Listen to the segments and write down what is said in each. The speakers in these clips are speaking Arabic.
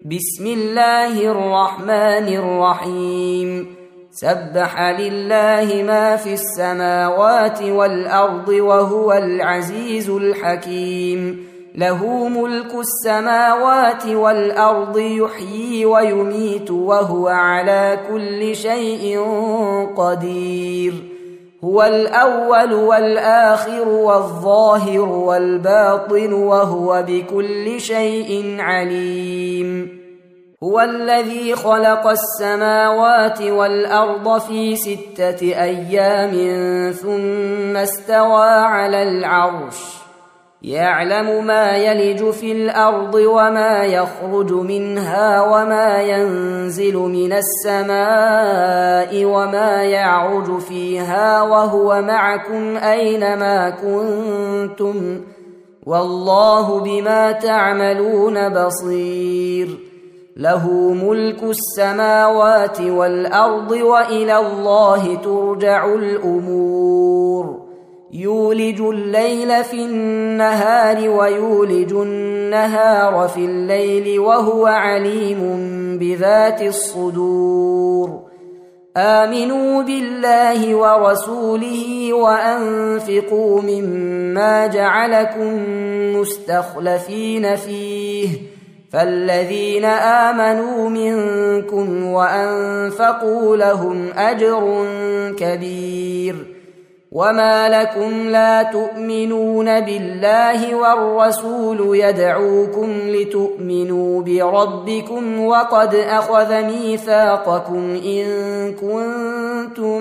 بسم الله الرحمن الرحيم سبح لله ما في السماوات والأرض وهو العزيز الحكيم له ملك السماوات والأرض يحيي ويميت وهو على كل شيء قدير هو الأول والآخر والظاهر والباطن وهو بكل شيء عليم هو الذي خلق السماوات والأرض في 6 أيام ثم استوى على العرش يعلم ما يلج في الأرض وما يخرج منها وما ينزل من السماء وما يعرج فيها وهو معكم أينما كنتم والله بما تعملون بصير له ملك السماوات والأرض وإلى الله ترجع الأمور يولج الليل في النهار ويولج النهار في الليل وهو عليم بذات الصدور آمنوا بالله ورسوله وأنفقوا مما جعلكم مستخلفين فيه فالذين آمنوا منكم وأنفقوا لهم أجر كبير وما لكم لا تؤمنون بالله والرسول يدعوكم لتؤمنوا بربكم وقد أخذ ميثاقكم إن كنتم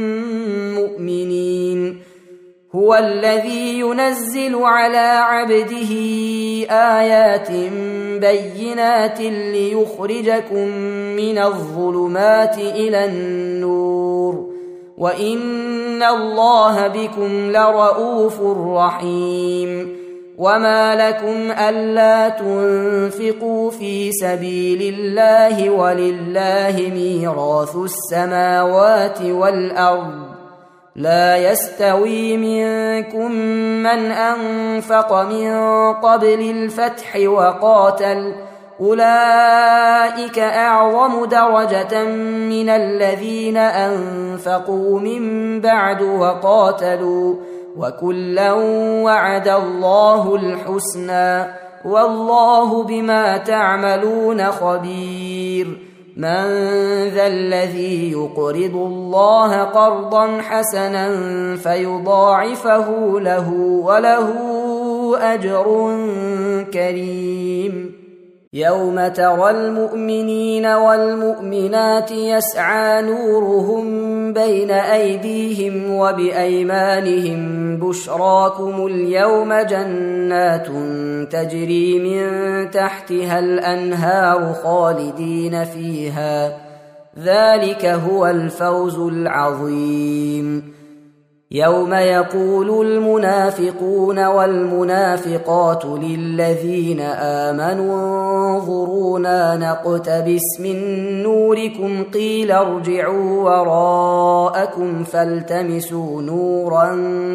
مؤمنين هو الذي ينزل على عبده آيات بينات ليخرجكم من الظلمات إلى النور وإن الله بكم لرؤوف رحيم وما لكم ألا تنفقوا في سبيل الله ولله ميراث السماوات والأرض لا يستوي منكم من أنفق من قبل الفتح وقاتل أولئك أعظم درجة من الذين أنفقوا من بعد وقاتلوا وكلا وعد الله الحسنى والله بما تعملون خبير من ذا الذي يقرض الله قرضا حسنا فيضاعفه له وله أجر كريم يوم ترى المؤمنين والمؤمنات يسعى نورهم بين أيديهم وبأيمانهم بشراكم اليوم جنات تجري من تحتها الأنهار خالدين فيها ذلك هو الفوز العظيم يوم يقول المنافقون والمنافقات للذين آمنوا انظرونا نقتبس من نوركم قيل ارجعوا وراءكم فالتمسوا نورا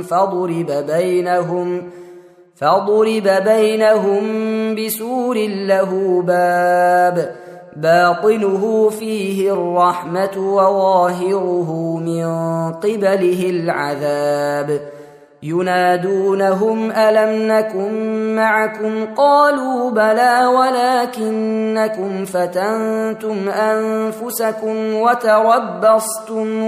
فضرب بينهم بسور له باب باطنه فيه الرحمة وظاهره من قبله العذاب ينادونهم ألم نكن معكم قالوا بلى ولكنكم فتنتم أنفسكم وتربصتم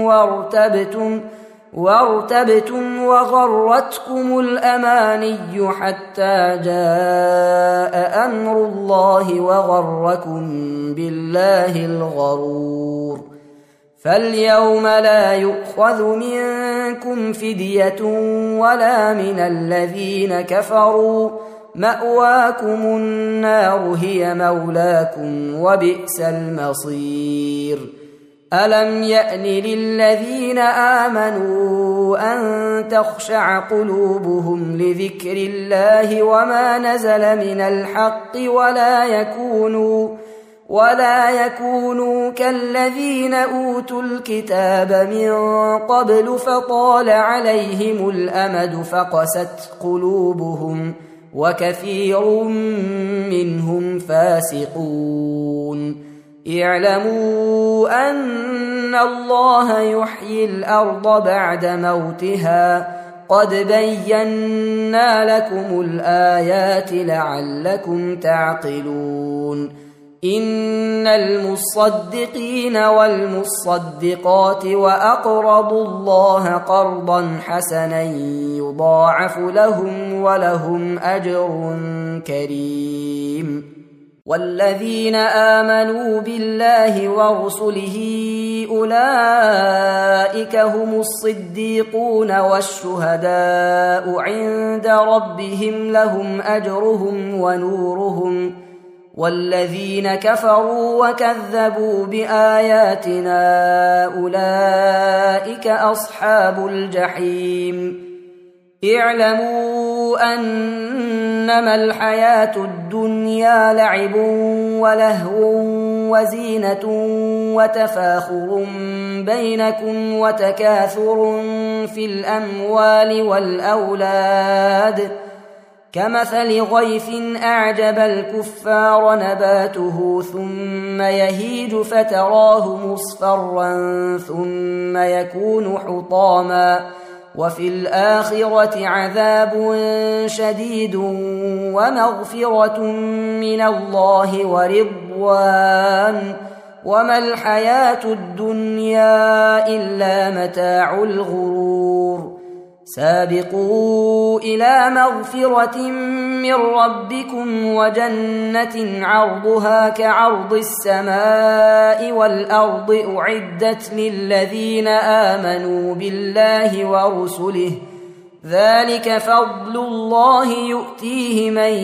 وارتبتم وغرتكم الأماني حتى جاء أمر الله وغركم بالله الغرور فاليوم لا يؤخذ منكم فدية ولا من الذين كفروا مأواكم النار هي مولاكم وبئس المصير ألم يأن للذين آمنوا أن تخشع قلوبهم لذكر الله وما نزل من الحق ولا يكونوا كالذين أوتوا الكتاب من قبل فطال عليهم الأمد فقست قلوبهم وكثير منهم فاسقون اعلموا أن الله يحيي الأرض بعد موتها قد بينا لكم الآيات لعلكم تعقلون إن المصدقين والمصدقات وأقرضوا الله قرضا حسنا يضاعف لهم ولهم أجر كريم والذين آمنوا بالله ورسله أولئك هم الصديقون والشهداء عند ربهم لهم أجرهم ونورهم والذين كفروا وكذبوا بآياتنا أولئك أصحاب الجحيم اعلموا أنما الحياة الدنيا لعب ولهو وزينة وتفاخر بينكم وتكاثر في الأموال والأولاد كمثل غيث أعجب الكفار نباته ثم يهيج فتراه مصفرا ثم يكون حطاما وفي الآخرة عذاب شديد ومغفرة من الله ورضوان وما الحياة الدنيا إلا متاع الغرور سابقوا إلى مغفرة من ربكم وجنة عرضها كعرض السماء والأرض أعدت للذين آمنوا بالله ورسله ذلك فضل الله يؤتيه من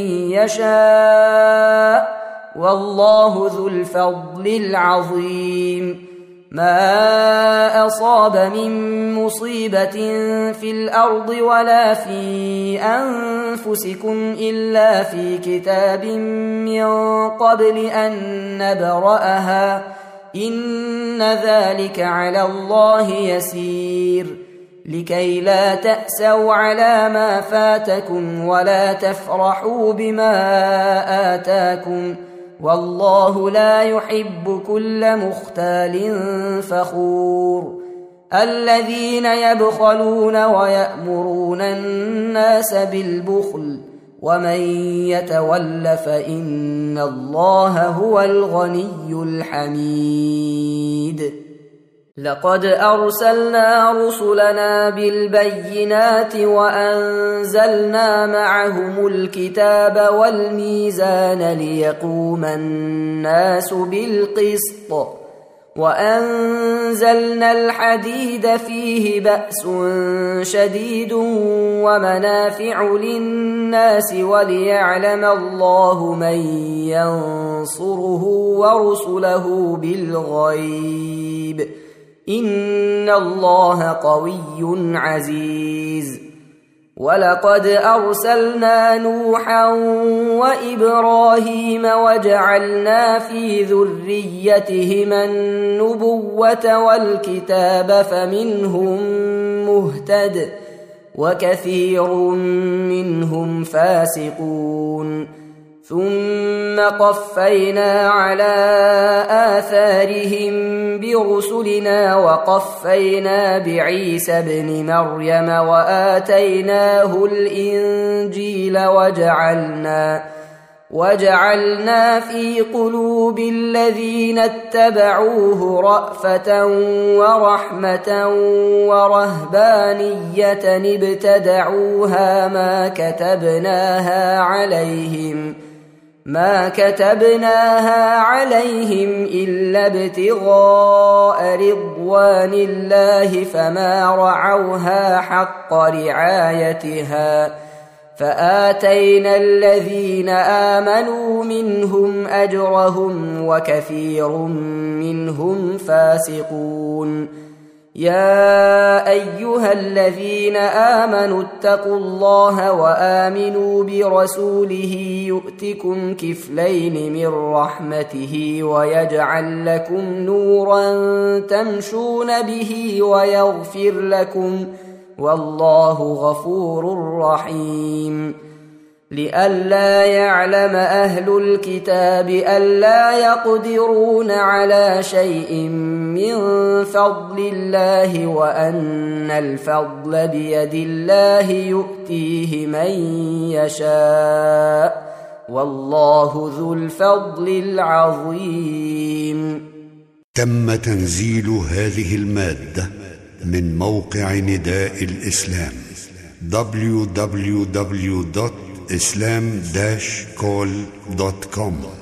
يشاء والله ذو الفضل العظيم ما أصاب من مصيبة في الأرض ولا في أنفسكم إلا في كتاب من قبل أن نبرأها إن ذلك على الله يسير لكي لا تأسوا على ما فاتكم ولا تفرحوا بما آتاكم والله لا يحب كل مختال فخور الذين يبخلون ويأمرون الناس بالبخل ومن يتول فإن الله هو الغني الحميد لقد أرسلنا رسلنا بالبينات وأنزلنا معهم الكتاب والميزان ليقوم الناس بالقسط وأنزلنا الحديد فيه بأس شديد ومنافع للناس وليعلم الله من ينصره ورسله بالغيب إن الله قوي عزيز ولقد أرسلنا نوحا وإبراهيم وجعلنا في ذريتهما النبوة والكتاب فمنهم مهتد وكثير منهم فاسقون ثم قفينا على آثارهم برسلنا وقفينا بعيسى ابن مريم وآتيناه الإنجيل وجعلنا في قلوب الذين اتبعوه رأفة ورحمة ورهبانية ابتدعوها ما كتبناها عليهم إلا ابتغاء رضوان الله فما رعوها حق رعايتها فآتينا الذين آمنوا منهم أجرهم وكثير منهم فاسقون يا أيها الذين آمنوا اتقوا الله وآمنوا برسوله يؤتكم كفلين من رحمته ويجعل لكم نورا تمشون به ويغفر لكم والله غفور رحيم لئلا يعلم أهل الكتاب ألا يقدرون على شيء من فضل الله وأن الفضل بيد الله يؤتيه من يشاء والله ذو الفضل العظيم. تم تنزيل هذه المادة من موقع نداء الإسلام www.islam-call.com